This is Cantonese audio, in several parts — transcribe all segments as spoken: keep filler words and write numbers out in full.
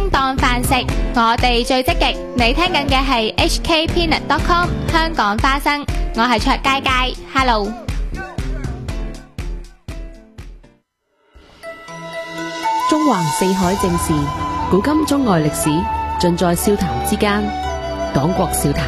叮當飯食，我哋最積極。你聽緊嘅係 H K Peanut dot com 香港花生，我係卓佳佳 ，Hello。 中橫四海正事，古今中外歷史，盡在笑談之間。講國笑談。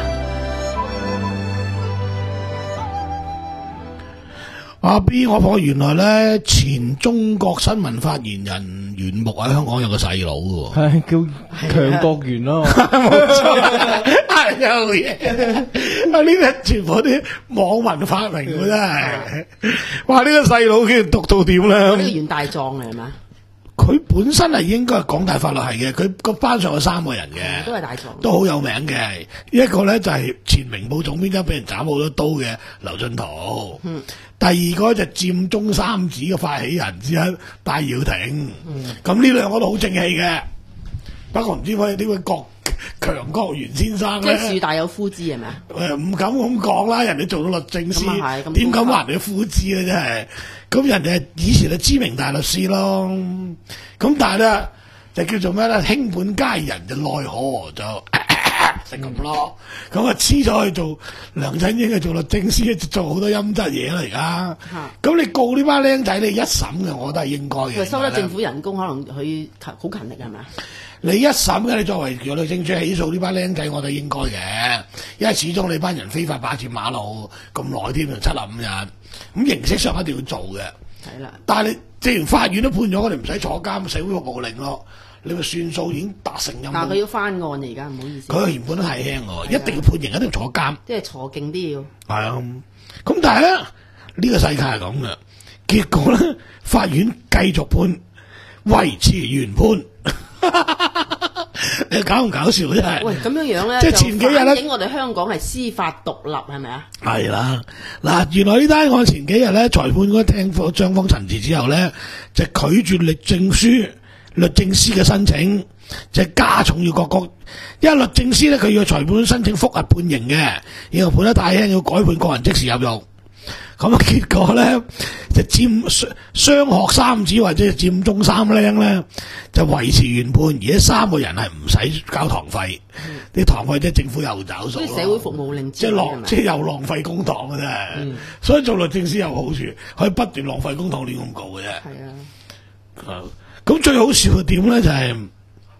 阿 B， 我發覺原來咧前中國新聞發言人袁木喺香港有個細佬嘅， 係叫強國元咯， 冇錯，係有嘢。啊，呢啲全部啲網民發明嘅真係，哇！呢個細佬竟然讀到點咧？ 呢個袁大壯嚟係嘛？ 佢本身係應該係港大法律系嘅，佢個班上有三個人嘅， 都係大壯， 都好有名嘅。一個咧就係前明報總編輯，俾人斬好多刀嘅劉進圖。嗯。第二個就佔中三子嘅發起人之一戴耀廷。咁呢兩個都好正氣嘅。不過唔知位呢位郭強國元先生咧， 即係樹大有枯枝係咪啊？ 誒唔敢咁講啦，人哋做到律政司，點敢話人哋枯枝咧？真係。咁人哋以前係知名大律師咯。咁但係咧就叫做咩咧？卿本佳人就奈何就。就咁咯，咁啊黐咗去做梁振英，去做律政司，做好多陰質嘢啦而家。咁你告呢班僆仔，你一審嘅，我覺得係應該嘅。 佢收得政府人工，可能佢好勤力係咪啊？ 你一審嘅，你作為律政處起訴呢班僆仔，我覺得應該嘅，因為始終你班人非法霸佔馬路咁耐添，七十五日，咁形式上一定要做嘅。係啦，但係你既然法院都判咗，我哋唔使坐監，社會服務令咯。你咪算數已經達成任務。但係佢要翻案而家，唔好意思。佢原本都係輕喎，一定要判刑，一定要坐監。即係坐勁啲要。係啊，咁但係咧，呢、呢個世界係咁嘅，結果咧，法院繼續判，維持原判。你搞唔搞笑真係？喂，咁樣樣咧，即係前幾日咧，反映我哋香港係司法獨立係咪啊？係啦，嗱，原來呢單案前幾日咧，裁判嗰聽咗張方陳詞之後咧，就拒絕律政書。律政司嘅申請就係加重要各個，因為律政司咧佢要裁判申請覆核判刑嘅，然後判得太輕要改判個人即時入獄。咁啊結果咧就佔雙學三子或者佔中三僆咧就維持原判，而家三個人係唔使交堂費，啲、嗯、堂費即係政府又找數咯。社會服務令即係浪即係又浪費公帑嘅啫、嗯，所以做律政司有好處，可以不斷浪費公帑亂咁告嘅啫。係啊。咁最好笑嘅點咧就係、是，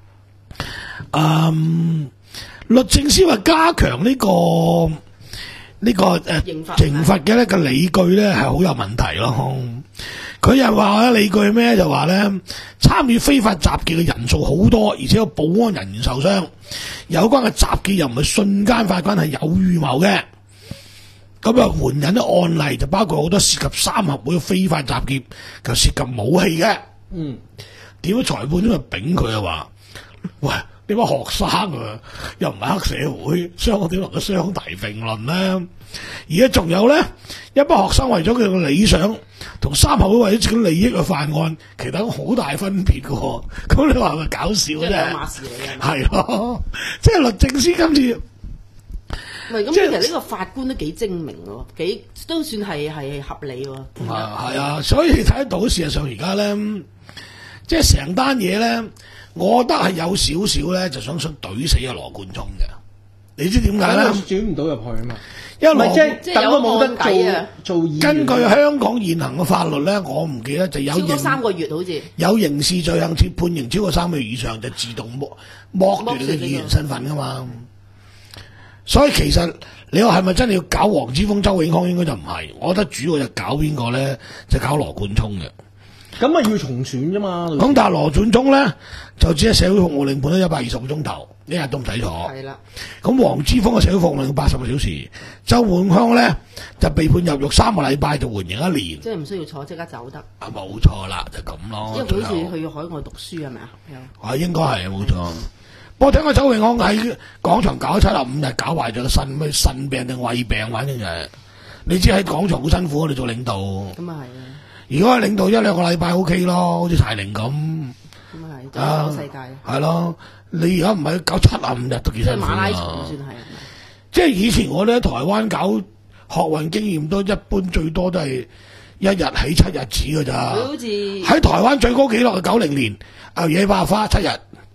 嗯，律政司話加強呢、這個呢、這個誒刑罰嘅呢個理據咧係好有問題咯。佢又話咧理據咩？就話咧參與非法集結嘅人數好多，而且有保安人員受傷，有關嘅集結又唔係瞬間發生，係有預謀嘅。咁啊，援引啲案例就包括好多涉及三合會嘅非法集結，就涉及武器嘅。嗯。點解裁判咁啊丙佢啊話，喂，呢班學生啊，又唔係黑社會，雙方點能夠相提並論呢？而家仲有咧，一班學生為咗佢嘅理想，同三合會為咗自己利益去犯案，其實好大分別嘅喎。咁你話係咪搞笑啫？兩碼事嚟嘅。係咯，即係律政司今次。 喂，咁其實呢個法官都幾精明喎，幾都算係係合理喎。係係啊，所以你睇得到事實上而家咧。即係成單嘢咧，我覺得係有少少咧，就想想懟死阿羅冠聰嘅。你知點解咧？ 轉唔到入去啊嘛。 因為羅即係等都冇得做做。根據香港現行嘅法律咧，我唔記得就有超過三個月好似有刑事罪行，判判刑超過三個月以上，就自動剝剝奪你嘅議員身份噶嘛。所以其實你話係咪真係要搞黃之鋒、周永康？應該就唔係。我覺得主要就搞邊個咧，就搞羅冠聰嘅。 咁啊要重選啫嘛。 咁但係羅冠聰咧就只係社會服務令判咗一百二十個鐘頭，一日都唔使坐。係啦。咁黃之鋒嘅社會服務令八十個小時，周永康咧就被判入獄三個禮拜，就緩刑一年。 即係唔需要坐，即刻走得。 啊，冇錯啦，就咁咯。 因為佢好似去海外讀書係咪啊？ 係應該係冇錯。不過聽講周永康喺廣場搞咗七十五日，搞壞咗個腎，咩腎病定胃病，反正就係、是、你知喺廣場好辛苦，你做領導。咁啊係啊。如果係領導一兩個禮拜 O K 咯，好似柴玲咁。咁啊係，搞世界。係咯，你而家唔係搞七十五日都幾辛苦。即係馬拉松算係。即係以前我哋喺台灣搞學運經驗都一般，最多都係一日起七日止㗎咋。佢好似喺台灣最高紀錄係九零年牛野百花七日。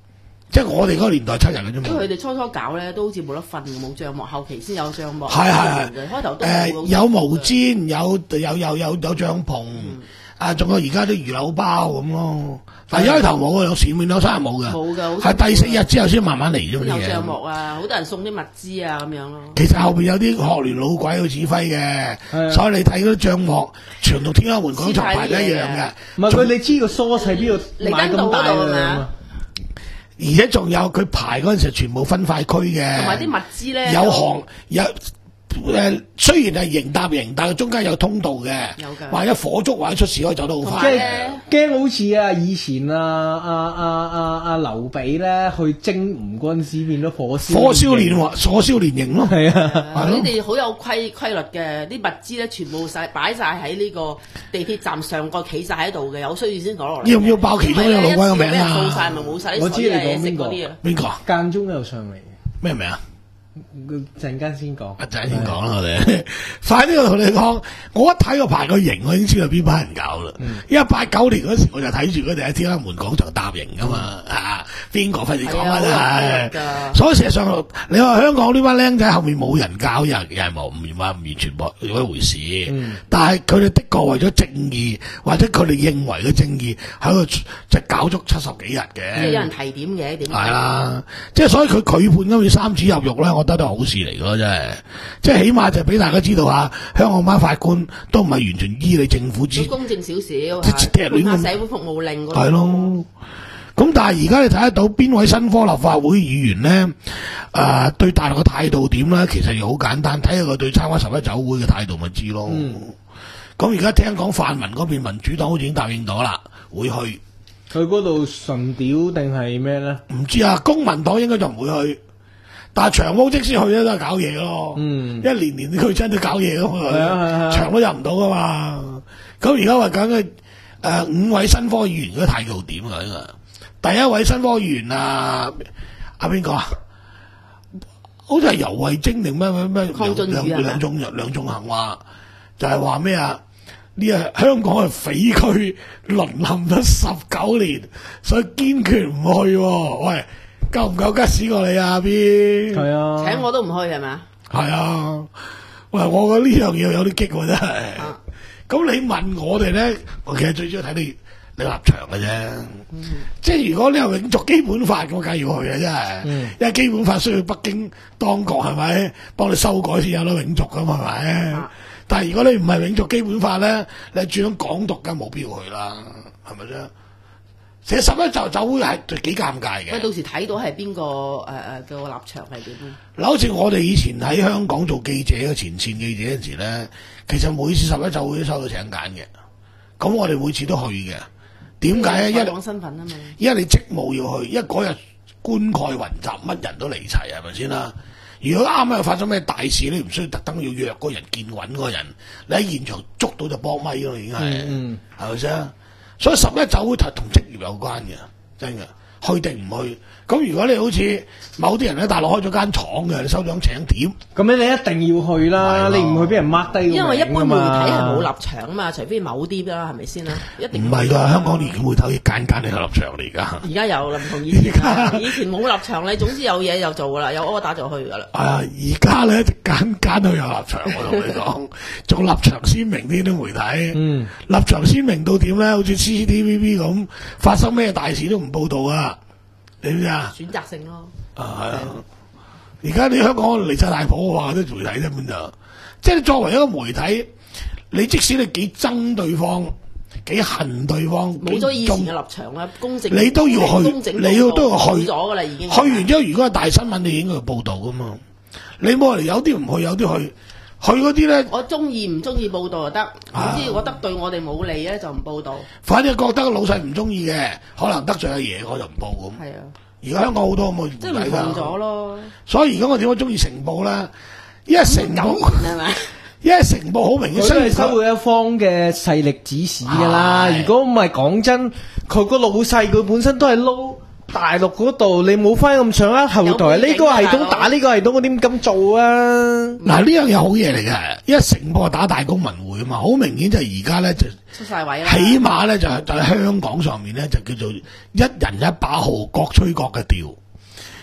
即係我哋嗰個年代七日嘅啫嘛。 因為佢哋初初搞咧都好似冇得瞓，冇帳幕，後期先有帳幕。 係係係。 開頭都誒有毛氈，有有有有有帳篷，啊仲有而家啲魚柳包咁咯。但係一開頭冇嘅，前面兩三日冇嘅。冇㗎。係第四日之後先慢慢嚟啫嘛。 有帳幕啊，好多人送啲物資啊咁樣咯。 其實後邊有啲學聯老鬼去指揮嘅，所以你睇嗰啲帳幕，全同天安門廣場排得一樣嘅。 唔係佢你知個梳喺邊度買咁大嘅。 而且仲有佢排嗰陣時，全部分塊區嘅， 同埋啲物資咧有行有誒，雖然係營搭營，但係中間有通道嘅，萬一火燭或者出事可以走得好快。 即係驚好似啊以前啊啊啊啊啊劉備咧去征吳軍師變咗火燒火燒連火燒連營咯， 係啊！ 你哋好有規規律嘅，啲物資咧全部晒擺晒喺呢個地鐵站上個企晒喺度嘅，有需要先攞落嚟。 要唔要爆其中一個老鬼個名啊？ 掃晒咪冇晒啲水啊嘢食嗰啲啊！ 邊個？ 間中有上嚟咩名啊？ 陣間先講， 一陣先講啦，我哋快啲我同你講，我一睇個排個營，我已經知道邊班人搞啦。嗯、因為八九年嗰時我就睇住佢哋喺天安門廣場搭營噶嘛，啊邊個費事講啊真係。所以事實上，你話香港呢班僆仔後面冇人搞，又又係冇唔話唔完全冇一回事。嗯、但係佢哋的確為咗正義，或者佢哋認為嘅正義喺度就搞足七十幾日嘅。 即係有人提點嘅，點？ 係啦，即係所以佢拒判今次三子入獄咧，我覺得都係好事嚟嘅咯，真係。即係起碼就俾大家知道下，香港班法官都唔係完全依你政府之公正少少， 即係亂咁社會服務令嗰係咯。咁但係而家你睇得到邊位新科立法會議員咧？誒、呃，對大陸嘅態度點咧？其實又好簡單，睇下佢對參加十一酒會嘅態度咪知咯。咁而家聽講泛民嗰邊民主黨好似已經答應咗啦，會去。 佢嗰度純屌定係咩咧？ 唔知啊，公民黨應該就唔會去。但係長毛即使去咧都係搞嘢咯，嗯，一年年佢真都搞嘢噶嘛，係啊，長都入唔到噶嘛。咁而家話緊嘅誒五位新科議員嗰啲態度點啊？第一位新科議員啊，阿邊個啊？好似係游蕙禎定咩咩咩兩兩兩種兩種行話，就係話咩啊？呢個香港係匪區淪陷咗十九年，所以堅決唔去。喂！夠唔夠吉屎過你啊？阿邊係啊， 請我都唔去係咪？ 係啊，喂，我覺得呢樣嘢有啲激喎，真係。咁、啊、你問我哋咧，我其實最主要睇你你立場嘅啫。嗯、即係如果你係永續基本法，我梗係要去啊，真係。嗯、因為基本法需要北京當局係咪幫你修改先有得永續噶嘛？係咪？啊、但係如果你唔係永續基本法咧，你轉咗港獨梗冇必要去啦，係咪啫？其實十一就酒會係幾尷尬嘅。 喂，到時睇到係邊個誒誒嘅立場係點咧？ 嗱，好似我哋以前喺香港做記者嘅前線記者嗰陣時咧，其實每次十一酒會都收到請柬嘅。咁我哋每次都去嘅。點解咧？因為講身份啊嘛。 因為你職務要去，因為嗰日冠蓋雲集，乜人都嚟齊，係咪先啦？如果啱啱又發生咩大事，你唔需要特登要約嗰人見揾嗰人，你喺現場捉到就幫咪咯，已經係，係咪先？所以十一酒會同職業有關嘅，真嘅，去定唔去？咁如果你好似某啲人喺大陸開咗間廠嘅，你收獎請帖， 咁你你一定要去啦，你唔去俾人 mark 低。 因為一般媒體係冇立場啊嘛，除非某啲啦，係咪先啦？一定唔係㗎，香港連媒體間間都有立場嚟㗎。 而家有啦，唔同以前。以前冇立場，你總之有嘢就做㗎啦，有 order 就去㗎啦。 係啊，而家咧間間都有立場，我同你講，仲立場鮮明啲啲媒體。嗯，立場鮮明到點咧？好似 C C T V B 咁，發生咩大事都唔報導啊！你知唔知啊？ 選擇性咯。 啊，係啊！而家你香港離晒大譜話啲媒體根本就，即係你作為一個媒體，你即使你幾憎對方、幾恨對方， 冇咗以前嘅立場啦，公正， 你都要去，你要都要去咗㗎啦，已經。 去完之後，如果係大新聞，你應該要報導㗎嘛。你冇嚟有啲唔去，有啲去。去嗰啲咧， 我中意唔中意報道就得，總之覺得對我哋冇利咧就唔報道。 反正覺得老細唔中意嘅，可能得罪阿爺，我就唔報咁。係啊，而家香港好多咁嘅媒體， 即係唔同咗咯。 所以而家我點解中意成報咧？因為成報係咪？ 因為成報好明顯， 佢都係收到一方嘅勢力指使㗎啦。如果唔係講真，佢個老細佢本身都係撈大陸嗰度，你冇翻咁上一後台，呢個系統打呢個系統，我點咁做啊？嗱， 呢樣嘢好嘢嚟嘅，因為成報打大公民會啊嘛，好明顯就係而家咧就出晒位啦。 起碼咧就係就喺香港上面咧就叫做一人一把號，各吹各嘅調。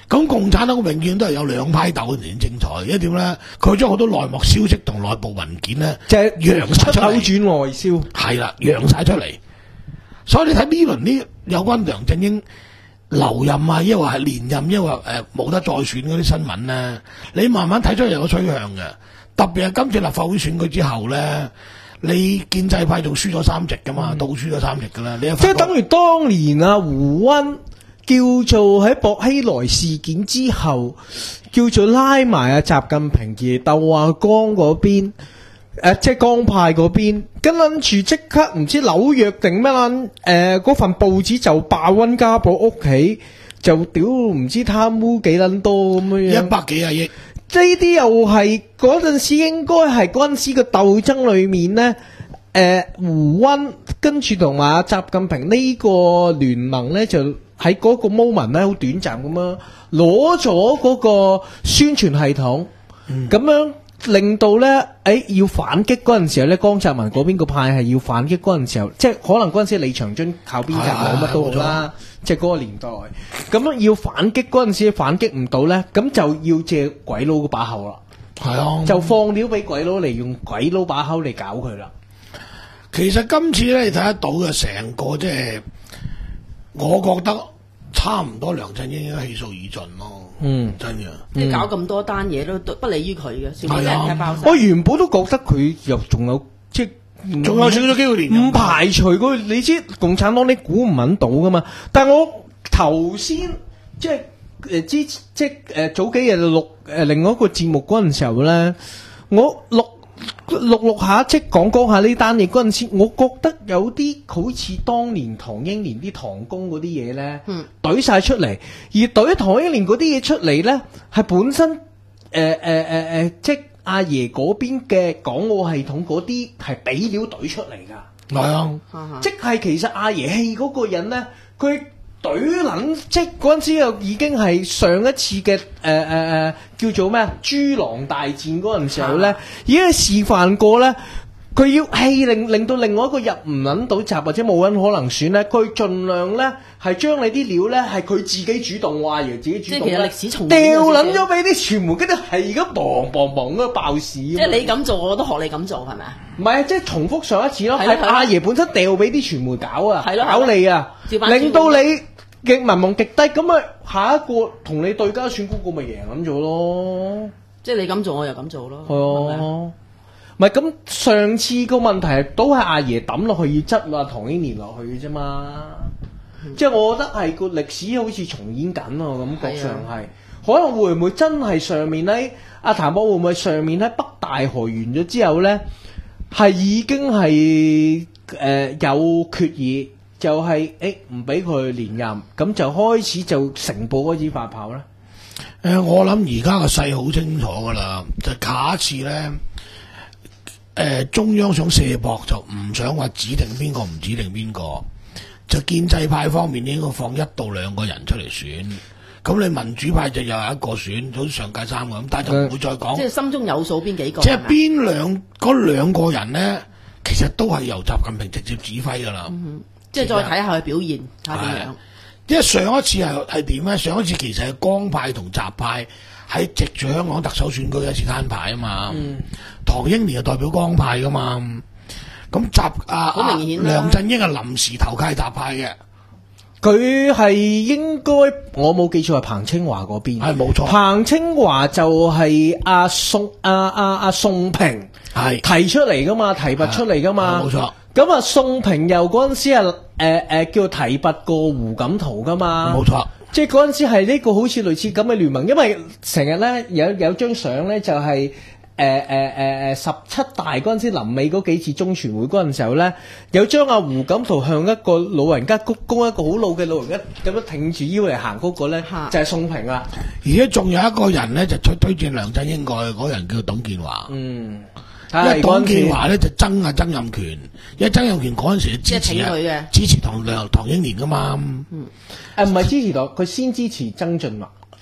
咁共產黨永遠都係有兩派鬥先精彩，一點咧，佢將好多內幕消息同內部文件咧， 就係揚晒出嚟， 出口轉外銷， 係啦，揚晒出嚟。所以你睇呢輪呢有關梁振英留任啊，抑或係連任，抑或誒冇得再選嗰啲新聞咧，你慢慢睇出有個趨向嘅。特別係今次立法會選舉之後咧，你建制派仲輸咗三席噶嘛，倒輸咗三席噶啦。你即係等於當年啊胡溫叫做喺薄熙來事件之後，叫做拉埋啊習近平而鬥阿江嗰邊。誒、呃，即係江派嗰邊，跟諗住即刻唔知紐約定咩撚誒嗰份報紙就爆溫家寶屋企，就屌唔知貪污幾撚多咁樣， 一百幾廿億。 呢啲又係嗰陣時應該係嗰陣時嘅鬥爭裏面呢，誒、呃、胡溫跟住同埋習近平呢個聯盟呢，就喺嗰個 moment 呢好短暫咁樣攞咗嗰個宣傳系統，咁、嗯、樣。令到咧，誒、欸、要反擊嗰陣時候咧，江澤民嗰邊個派係要反擊嗰陣時候，即係可能嗰陣時李長津靠邊站冇乜都好啦，即係嗰個年代。咁樣要反擊嗰陣時反擊唔到咧，咁就要借鬼佬嗰把口啦。係啊，就放料俾鬼佬嚟用鬼佬把口嚟搞佢啦。 其實今次咧，你睇得到嘅成個即係，我覺得差唔多梁振英應該氣數已盡咯。嗯，真嘅， 即係搞咁多單嘢都不利於佢嘅，小朋友踢爆晒。 我原本都覺得佢又仲有即係仲有少少機會連任， 唔排除佢。你知共產黨你估唔揾到噶嘛？但係我頭先即係誒之即係誒早幾日錄誒另外一個節目嗰陣時候咧，我錄錄錄下即係講講下呢單嘢嗰陣時，我覺得有啲好似當年唐英年啲唐公嗰啲嘢咧，懟晒出嚟，而懟唐英年嗰啲嘢出嚟咧，係本身誒誒誒誒，即係阿爺嗰邊嘅港澳系統嗰啲係俾料懟出嚟噶， 係啊， 即係其實阿爺氣嗰個人咧，佢。懟撚即嗰陣時又已經係上一次嘅誒誒誒叫做咩啊豬狼大戰嗰陣時候咧，已經係示範過咧，佢要氣令令到另外一個入唔撚到閘或者冇人可能選咧，佢盡量咧係將你啲料咧係佢自己主動話，而自己主動即係其實歷史重掉撚咗俾啲傳媒，跟住係咁砰砰砰咁爆市。即係你咁做，我都學你咁做，係咪啊？ 唔係啊，即係重複上一次咯，係阿爺本身掉俾啲傳媒搞啊， 係咯， 搞你啊，令到你嘅民望極低，咁啊下一個同你對家選嗰個咪贏撚咗咯。 即係你咁做，我又咁做咯。 係啊，唔係咁上次個問題都係阿爺抌落去要執啊唐英年落去嘅啫嘛。嗯、即係我覺得係個歷史好似重演緊啊，感覺上係。可能會唔會真係上面咧？阿譚博會唔會上面喺北大河完咗之後咧，係已經係誒、呃、有決議？就係誒唔俾佢連任，咁就開始就成報開始發炮啦。 誒、呃，我諗而家個勢好清楚噶啦，就下一次咧，誒、呃、中央想卸膊就唔想話指定邊個唔指定邊個，就建制派方面應該放一到兩個人出嚟選，咁你民主派就又有一個選，好似上屆三個咁，但係就唔會再講。 即係心中有數邊幾個？ 即係邊兩嗰兩個人咧，其實都係由習近平直接指揮噶啦。嗯即係再睇下佢表現，睇下點樣。 因為上一次係係點咧？上一次其實係江派同習派喺藉住香港特首選舉一次攤牌啊嘛。嗯、唐英年係代表江派噶嘛。咁習啊，好明顯梁振英係臨時投靠習派嘅。 佢係應該我冇記錯係彭清華嗰邊。 係冇錯。 彭清華就係阿宋阿阿阿宋平係提出嚟噶嘛，提拔出嚟噶嘛。冇錯。咁啊，宋平又嗰陣時係誒誒叫提拔過胡錦濤噶嘛，冇錯，即係嗰陣時係呢個好似類似咁嘅聯盟，因為成日咧有有張相咧就係誒誒誒誒十七大嗰陣時臨尾嗰幾次中全會嗰陣時候咧，有張阿胡錦濤向一個老人家鞠躬，一個好老嘅老人家咁樣挺住腰嚟行嗰個咧，就係宋平啦。 而且仲有一個人咧就推推薦梁振英過去，嗰人叫董建華。嗯。因為董建華咧就憎啊曾蔭權，因為曾蔭權嗰陣時支持啊，支持唐梁唐英年噶嘛。嗯，誒唔係支持到，佢先支持曾俊華。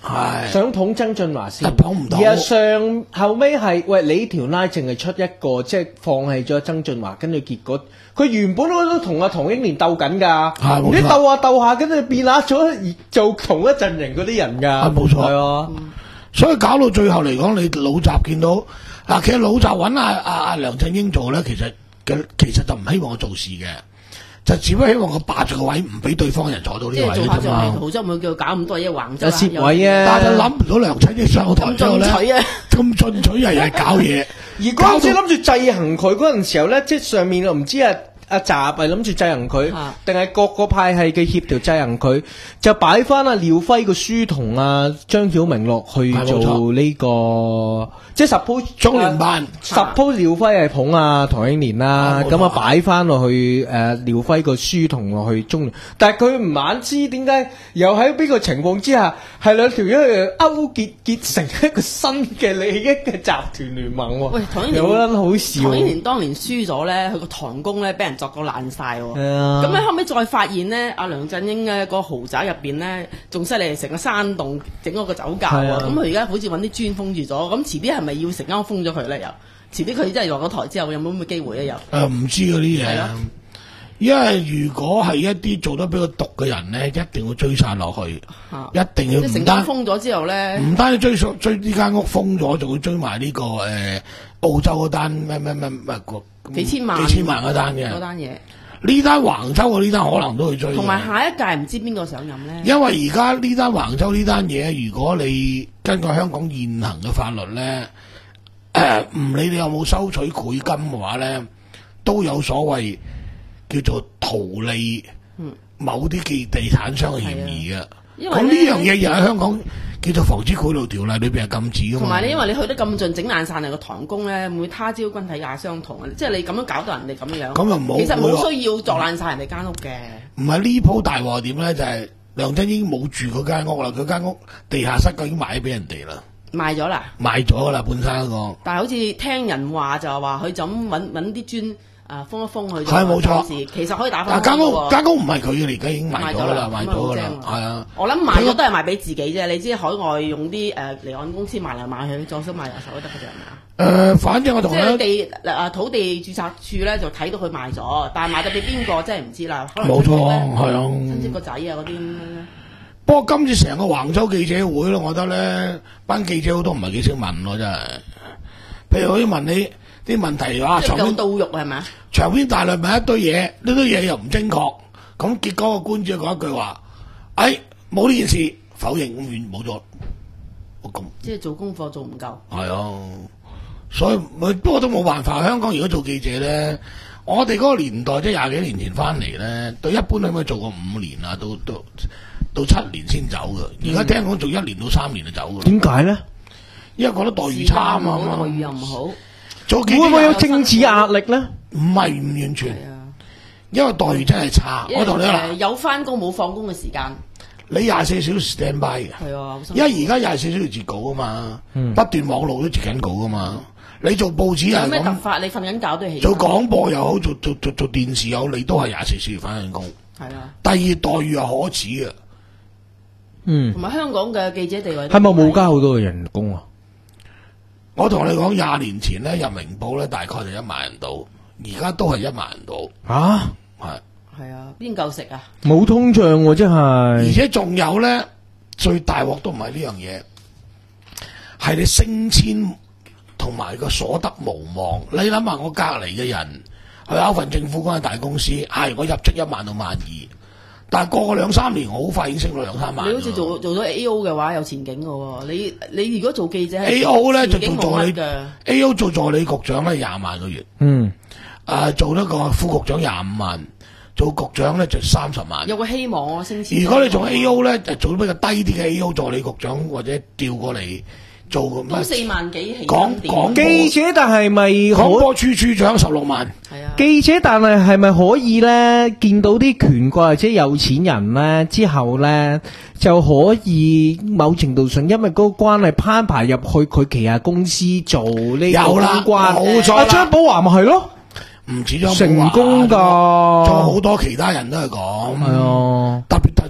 係想捧曾俊華先， 捧唔到。 而係上後尾係喂你條拉淨係出一個，即係放棄咗曾俊華，跟住結果佢原本都同阿唐英年鬥緊㗎，你鬥下鬥下，跟住變壓咗做同一陣營嗰啲人㗎， 係冇錯， 係啊。 所以搞到最後嚟講，你老習見到嗱，其實老習揾阿阿阿梁振英做咧，其實嘅其實就唔希望我做事嘅，就只不過希望我霸住個位，唔俾對方人坐到呢位啫嘛。 即係做下做豪州冇叫搞咁多嘢橫州攝位啊！ 但係就諗唔到梁振英上台之後咧，咁進取啊，又係搞嘢。 而嗰陣時諗住制衡佢嗰陣時候咧，即係上面我唔知啊。阿習係諗住制衡佢，定係各個派系嘅協調制衡佢，就擺翻阿廖輝個書同阿張曉明落去做呢、這個，即係 suppose 中聯辦 ，suppose 廖輝係捧阿唐英年啦，咁啊擺翻落去誒廖輝個書同落去中聯，但係佢唔晚知點解又喺邊個情況之下係兩條友勾結結成一個新嘅利益嘅集團聯盟喎？ 喂，唐英年有得好笑。 唐英年當年輸咗咧，佢個堂公咧俾人作個爛晒喎， 咁咧後尾再發現咧，阿梁振英咧個豪宅入邊咧仲犀利，成個山洞整咗個酒窖喎，咁佢而家好似揾啲磚封住咗，咁遲啲係咪要成間屋封咗佢咧？又遲啲佢真係落咗台之後，有冇咁嘅機會咧？又誒唔知嗰啲嘢，因為如果係一啲做得比較毒嘅人咧，一定會追殺落去， 啊、 一定要即係成間封咗之後咧，唔單止追溯追呢間屋封咗，仲會追埋呢、這個誒、呃、澳洲嗰單咩咩咩咩個。 幾千萬幾千萬嗰單嘅嗰單嘢， 呢單橫州嘅呢單可能都會追。 同埋下一屆唔知邊個上任咧？ 因為而家呢單橫州呢單嘢，如果你根據香港現行嘅法律咧，誒、呃、唔理你有冇收取賄金嘅話咧，都有所謂叫做圖利某啲嘅地產商嘅嫌疑嘅。咁呢樣嘢又喺香港叫做防止賄賂條例裏邊係禁止㗎嘛。同埋你因為你去得咁盡，整爛晒你個堂工咧，會他朝君體也相同啊！即係你咁樣搞到人哋咁樣， 咁又冇， 其實冇需要作爛晒人哋間屋嘅。 唔係呢鋪大鑊點咧？就係、是、梁振英冇住嗰間屋啦，佢間屋地下室已經賣俾人哋啦， 賣咗啦， 賣咗噶啦本身嗰個。 但係好似聽人話就話佢就咁揾揾啲磚。啊，封一封佢係冇錯， 其實可以打翻。 間屋間屋唔係佢嘅，而家已經賣咗啦，賣咗噶啦，係啊。 我諗賣咗都係賣俾自己啫。你知海外用啲誒離岸公司賣嚟賣去，再想賣入手都得嘅啫，係咪啊？ 誒、呃，反正我同即係地誒土地註冊處咧就睇到佢賣咗，但係賣得俾邊個真係唔知啦。 冇錯，係啊。 親戚個仔啊嗰啲。 不過今次成個橫州記者會咧，我覺得咧班記者好多唔係幾識問咯，真係。譬如可以問你。啲問題啊， 即係夠到肉係咪？ 長篇大論問一堆嘢，呢堆嘢又唔精確，咁結果個官只係講一句話，哎，冇呢件事，否認咁遠冇咗，咁即係做功課做唔夠。 係啊，所以不過都冇辦法。香港如果做記者咧，我哋嗰個年代即係廿幾年前翻嚟咧，對一般都可以做過五年啊，到到到七年先走嘅。而家聽講做一年到三年就走嘅。 點解咧？ 因為覺得待遇差啊嘛， 待遇又唔好。 會唔會有政治壓力咧？ 唔係唔完全，因為待遇真係差。我同你話， 有翻工冇放工嘅時間， 你廿四小時 stand by 嘅。 係啊， 因為而家廿四小時截稿啊嘛，嗯、不斷網絡都截緊稿噶嘛。你做報紙又係咁。有咩突發？你瞓緊覺都係。 做廣播又好，做做做做電視又好，你都係廿四小時翻緊工。 係啊。 第二待遇又可恥嘅。 嗯。 同埋香港嘅記者地位係咪冇加好多嘅人工啊？ 我同你講，廿年前咧入明報咧大概就一萬人到，而家都係一萬人到。 啊， 係係啊，邊夠食啊？ 冇通脹喎，真係。 而且仲有咧，最大鑊都唔係呢樣嘢，係你升遷同埋個所得無望。你諗下，我隔離嘅人去考份政府嗰間大公司，係我入職一萬到萬二。但係過個兩三年，我好快已經升到兩三萬。 你好似做做咗 A O 嘅話，有前景嘅喎。你你如果做記者 ，A O 咧就做助理嘅 ，A O 做助理局長咧廿萬個月。 嗯， 誒做一個副局長廿五萬，做局長咧就三十萬。 有個希望啊，升遷。 如果你做 A O 咧，就做比較低啲嘅 A O 助理局長，或者調過嚟做咁。 咁四萬幾起講講記者，但係咪廣播處處長十六萬？ 係啊。 記者，但係係咪可以咧見到啲權貴或者有錢人咧之後咧就可以某程度上因為嗰個關係攀排入去佢旗下公司做呢個公關？ 冇錯啦。 阿張寶華咪係咯， 唔止張寶華成功㗎， 仲好多其他人都係講。 係啊， 特別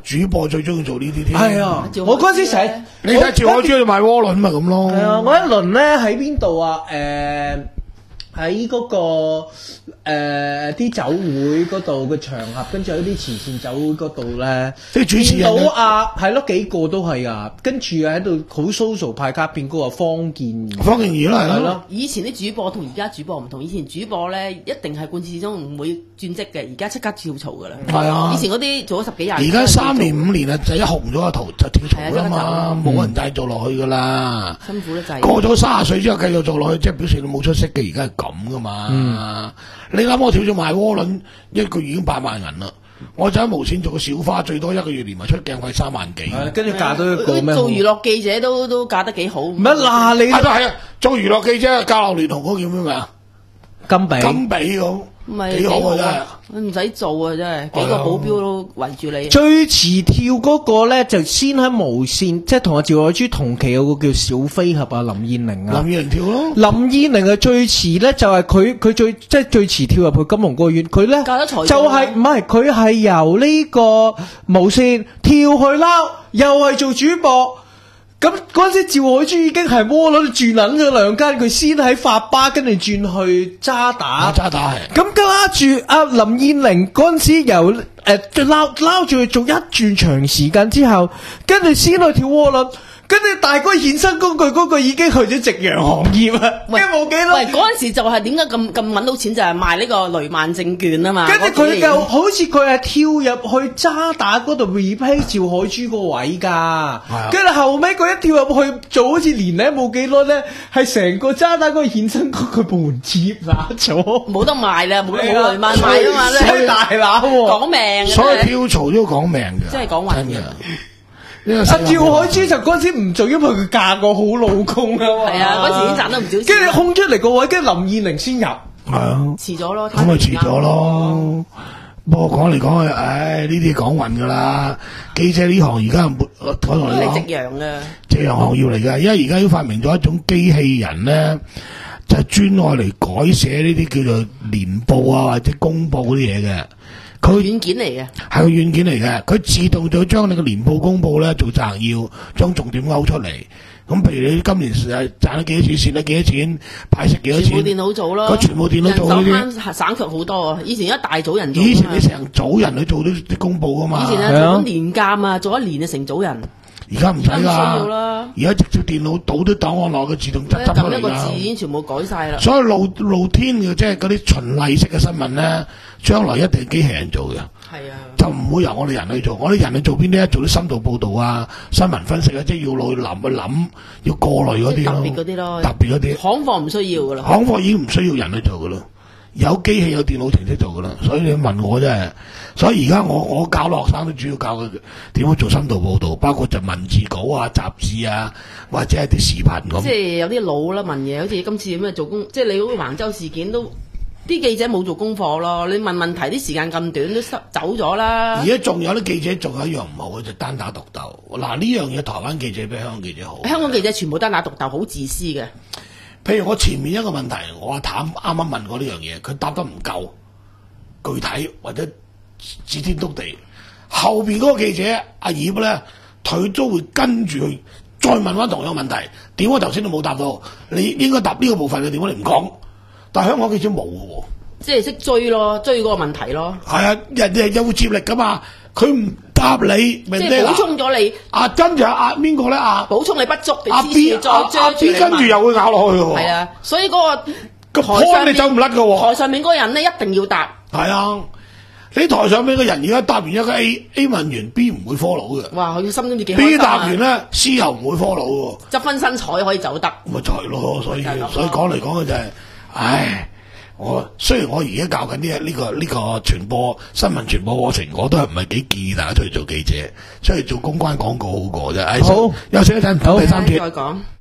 主播最中意做呢啲添。 係啊，我嗰陣時成日你睇趙海珠去賣窩輪咪咁咯。 係啊，我一輪咧喺邊度啊？誒喺嗰個誒啲酒會嗰度嘅場合，跟住有啲慈善酒會嗰度咧， 即係主持人見到啊，係咯幾個都係啊，跟住喺度好 social 派卡片嗰個方健儀， 方健儀啦係咯。 以前啲主播同而家主播唔同，以前主播咧一定係貫徹始終唔會轉職嘅，而家即刻跳槽噶啦。 係啊， 以前嗰啲做咗十幾廿年，而家三年五年啊，就一紅咗個圖就跳槽啦嘛，冇人再做落去噶啦。 辛苦得滯。 過咗三十歲之後繼續做落去，即係表示你冇出息嘅，而家係咁噶嘛。嗯、你諗我跳咗賣窩輪，一個月已經八萬銀啦。我就喺無線做個小花，最多一個月連埋出鏡費三萬幾。 跟住嫁到一個咩？ 做娛樂記者都都嫁得幾好。 乜嗱你？ 啊都係啊，做娛樂記者，教流聯同嗰個叫咩名啊？ 金比。 金比咁。幾好啊真係， 唔使做啊真係，幾個保鏢都圍住你。 最遲跳嗰個咧，就先喺無線，即係同阿趙海珠同期有個叫小飛俠啊，林燕玲啊。 林燕玲跳咯。 林燕玲係最遲咧，就係佢佢最即係最遲跳入去金龍歌院，佢咧就係唔係佢係由呢個無線跳去撈，又係做主播。咁嗰陣時，趙海珠已經係窩輪轉捻咗兩間，佢先喺發巴，跟住轉去渣打。 渣打係。咁跟住阿林燕玲嗰陣時由誒撈撈住去做一轉長時間之後，跟住先去跳窩輪。跟住大哥衍生工具嗰個已經去咗夕陽行業啊，跟住冇幾耐。 喂，嗰陣時就係點解咁咁揾到錢就係、是、賣呢個雷曼證券啊嘛。 跟住佢又好似佢係跳入去渣打嗰度 repay 趙海珠個位㗎。跟住、啊、後尾佢一跳入去做好似年零冇幾耐咧，係成個渣打嗰個衍生工具部門接拿咗， 冇得賣啦，冇冇雷曼賣啊嘛。 衰大佬講命， 所以跳槽都要講命嘅， 真係講運嘅。 阿趙海珠就嗰陣時唔做，因為佢嫁個好老公啊嘛。 係啊，嗰時已經賺得唔少錢。 跟住空出嚟個位，跟住林燕玲先入。係啊， 遲咗咯。 咁咪遲咗咯。不過講嚟講去，唉，呢啲講運噶啦。記者呢行而家冇，我同你講， 夕陽嘅夕陽行業嚟㗎。因為而家要發明咗一種機器人咧，就係專愛嚟改寫呢啲叫做年報啊或者公報嗰啲嘢嘅。佢軟件嚟嘅， 係個軟件嚟嘅，佢自動就將你個年報公佈咧做摘要，將重點勾出嚟。咁譬如你今年誒賺咗幾多錢，蝕咗幾多錢，派息幾多錢， 全部電腦做咯。 佢全部電腦做呢啲，省卻好多啊！以前一大組人做。 以前你成組人去做啲啲公佈噶嘛。 以前啊做緊年鑑啊，做一年就成組人。 而家唔使啦，而家直接電腦倒啲檔案落，佢自動執執出嚟啦。撳一個字已經全部改晒啦。 所以露露天嘅即係嗰啲循例式嘅新聞咧，將來一定係機器人做嘅。 係啊， 就唔會由我哋人去做。我哋人去做邊啲？做啲深度報導啊、新聞分析啊，即係要落去諗去諗，要過濾嗰啲咯。 特別嗰啲咯， 特別嗰啲。 行貨唔需要噶啦。 行貨已經唔需要人去做噶啦，有機器有電腦程式做噶啦。所以你問我真係，所以而家我我教學生都主要教佢點樣做深度報導，包括就文字稿啊、雜誌啊，或者係啲視頻咁。 即係有啲老啦問嘢，好似今次咁啊做工，即係你好似橫州事件都。啲記者冇做功課咯，你問問題啲時間咁短都走咗啦。而家仲有啲記者仲有一樣唔好嘅就單打獨鬥。嗱，呢樣嘢台灣記者比香港記者好。 香港記者全部單打獨鬥，好自私嘅。 譬如我前面一個問題，我阿譚啱啱問過呢樣嘢，佢答得唔夠具體或者指天篤地，後邊嗰個記者阿葉咧，佢都會跟住去再問翻同樣問題。點解頭先都冇答到？你應該答呢個部分嘅，點解你唔講？但係香港記者冇嘅喎， 即係識追咯，追嗰個問題咯。 係啊，人哋有接力噶嘛，佢唔答你，即係補充咗你。 啊，跟住阿邊個咧？啊， 補充你不足， 阿 B 再追住你問。 跟住又會咬落去嘅喎。 係啊，所以嗰個個盤你走唔甩嘅喎。 台上面嗰個人咧一定要答。 係啊，你台上面嘅人而家答完一個 A，A 問完 B 唔會 follow 嘅。 哇，佢心都唔知幾開心啊。 B 答完咧 ，C 又唔會 follow 嘅。 執分身彩可以走得。 咪就係咯，所以所以講嚟講去就係，唉。我雖然我而家教緊呢呢個呢、呢個傳播新聞傳播課程，我都係唔係幾建議大家出去做記者，出去做公關廣告好過啫。好，休息一陣，講第三節。再講。